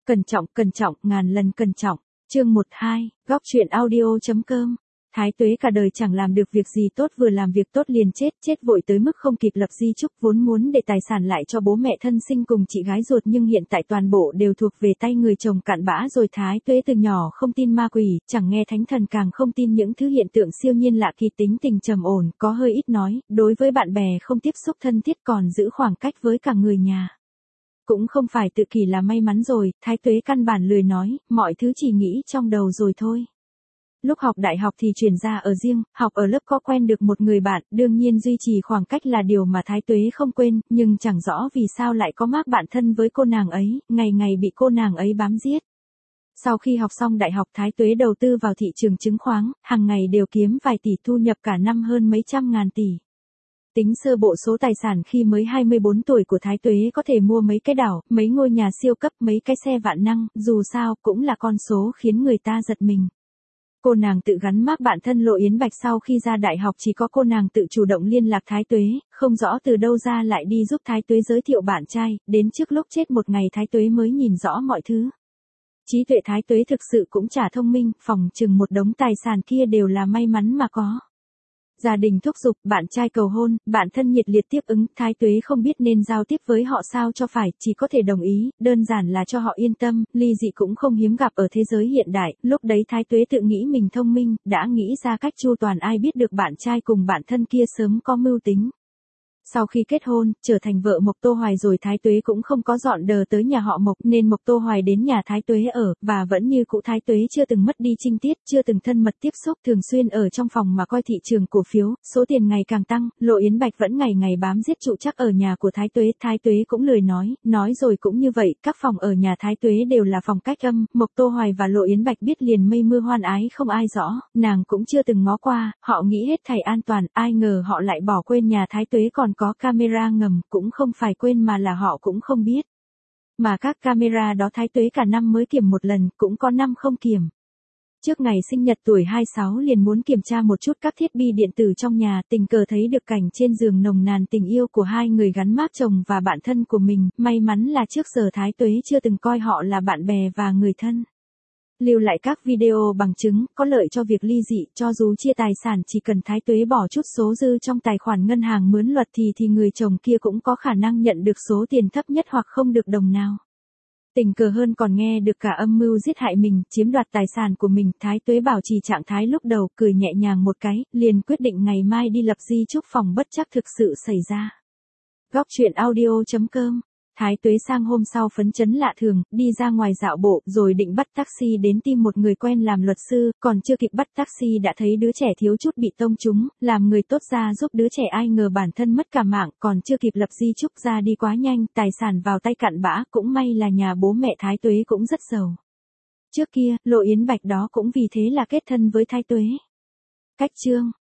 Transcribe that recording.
Cẩn trọng, ngàn lần cẩn trọng. Chương 12, góc truyện audio.com. Thái Tuế cả đời chẳng làm được việc gì tốt, vừa làm việc tốt liền chết vội tới mức không kịp lập di chúc, vốn muốn để tài sản lại cho bố mẹ thân sinh cùng chị gái ruột, nhưng hiện tại toàn bộ đều thuộc về tay người chồng cặn bã rồi. Thái Tuế từ nhỏ không tin ma quỷ, chẳng nghe thánh thần, càng không tin những thứ hiện tượng siêu nhiên lạ kỳ, tính tình trầm ổn, có hơi ít nói, đối với bạn bè không tiếp xúc thân thiết, còn giữ khoảng cách với cả người nhà. Cũng không phải tự kỷ là may mắn rồi, Thái Tuế căn bản lười nói, mọi thứ chỉ nghĩ trong đầu rồi thôi. Lúc học đại học thì chuyển ra ở riêng, học ở lớp có quen được một người bạn, đương nhiên duy trì khoảng cách là điều mà Thái Tuế không quên, nhưng chẳng rõ vì sao lại có mác bạn thân với cô nàng ấy, ngày ngày bị cô nàng ấy bám giết. Sau khi học xong đại học, Thái Tuế đầu tư vào thị trường chứng khoán, hàng ngày đều kiếm vài tỷ, thu nhập cả năm hơn mấy trăm ngàn tỷ. Tính sơ bộ số tài sản khi mới 24 tuổi của Thái Tuế có thể mua mấy cái đảo, mấy ngôi nhà siêu cấp, mấy cái xe vạn năng, dù sao cũng là con số khiến người ta giật mình. Cô nàng tự gắn mác bạn thân Lộ Yến Bạch, sau khi ra đại học chỉ có cô nàng tự chủ động liên lạc Thái Tuế, không rõ từ đâu ra lại đi giúp Thái Tuế giới thiệu bạn trai, đến trước lúc chết một ngày Thái Tuế mới nhìn rõ mọi thứ. Trí tuệ Thái Tuế thực sự cũng chả thông minh, phỏng chừng một đống tài sản kia đều là may mắn mà có. Gia đình thúc giục, bạn trai cầu hôn, bạn thân nhiệt liệt tiếp ứng, Thái Tuế không biết nên giao tiếp với họ sao cho phải, chỉ có thể đồng ý, đơn giản là cho họ yên tâm. Ly dị cũng không hiếm gặp ở thế giới hiện đại, lúc đấy Thái Tuế tự nghĩ mình thông minh, đã nghĩ ra cách chu toàn, ai biết được bạn trai cùng bạn thân kia sớm có mưu tính. Sau khi kết hôn, trở thành vợ Mộc Tô Hoài rồi, Thái Tuế cũng không có dọn đờ tới nhà họ Mộc, nên Mộc Tô Hoài đến nhà Thái Tuế ở, và vẫn như cũ, Thái Tuế chưa từng mất đi trinh tiết, chưa từng thân mật tiếp xúc, thường xuyên ở trong phòng mà coi thị trường cổ phiếu, số tiền ngày càng tăng. Lộ Yến Bạch vẫn ngày ngày bám giết trụ chắc ở nhà của Thái Tuế cũng lười nói rồi cũng như vậy, các phòng ở nhà Thái Tuế đều là phòng cách âm. Mộc Tô Hoài và Lộ Yến Bạch biết liền mây mưa hoan ái không ai rõ, nàng cũng chưa từng ngó qua, họ nghĩ hết thảy an toàn, ai ngờ họ lại bỏ quên nhà Thái Tuế còn có camera ngầm, cũng không phải quên mà là họ cũng không biết. Mà các camera đó Thái Tuế cả năm mới kiểm một lần, cũng có năm không kiểm. Trước ngày sinh nhật tuổi 26 liền muốn kiểm tra một chút các thiết bị điện tử trong nhà, tình cờ thấy được cảnh trên giường nồng nàn tình yêu của hai người gắn mác chồng và bạn thân của mình, may mắn là trước giờ Thái Tuế chưa từng coi họ là bạn bè và người thân. Lưu lại các video bằng chứng, có lợi cho việc ly dị, cho dù chia tài sản chỉ cần Thái Tuế bỏ chút số dư trong tài khoản ngân hàng mướn luật thì người chồng kia cũng có khả năng nhận được số tiền thấp nhất hoặc không được đồng nào. Tình cờ hơn còn nghe được cả âm mưu giết hại mình, chiếm đoạt tài sản của mình. Thái Tuế bảo trì trạng thái lúc đầu, cười nhẹ nhàng một cái, liền quyết định ngày mai đi lập di chúc, phòng bất trắc thực sự xảy ra. Góc truyện audio.com. Thái Tuế sang hôm sau phấn chấn lạ thường, đi ra ngoài dạo bộ, rồi định bắt taxi đến tìm một người quen làm luật sư, còn chưa kịp bắt taxi đã thấy đứa trẻ thiếu chút bị tông trúng, làm người tốt ra giúp đứa trẻ, ai ngờ bản thân mất cả mạng, còn chưa kịp lập di chúc ra đi quá nhanh, tài sản vào tay cặn bã, cũng may là nhà bố mẹ Thái Tuế cũng rất giàu. Trước kia, Lộ Yến Bạch đó cũng vì thế là kết thân với Thái Tuế. Cách chương.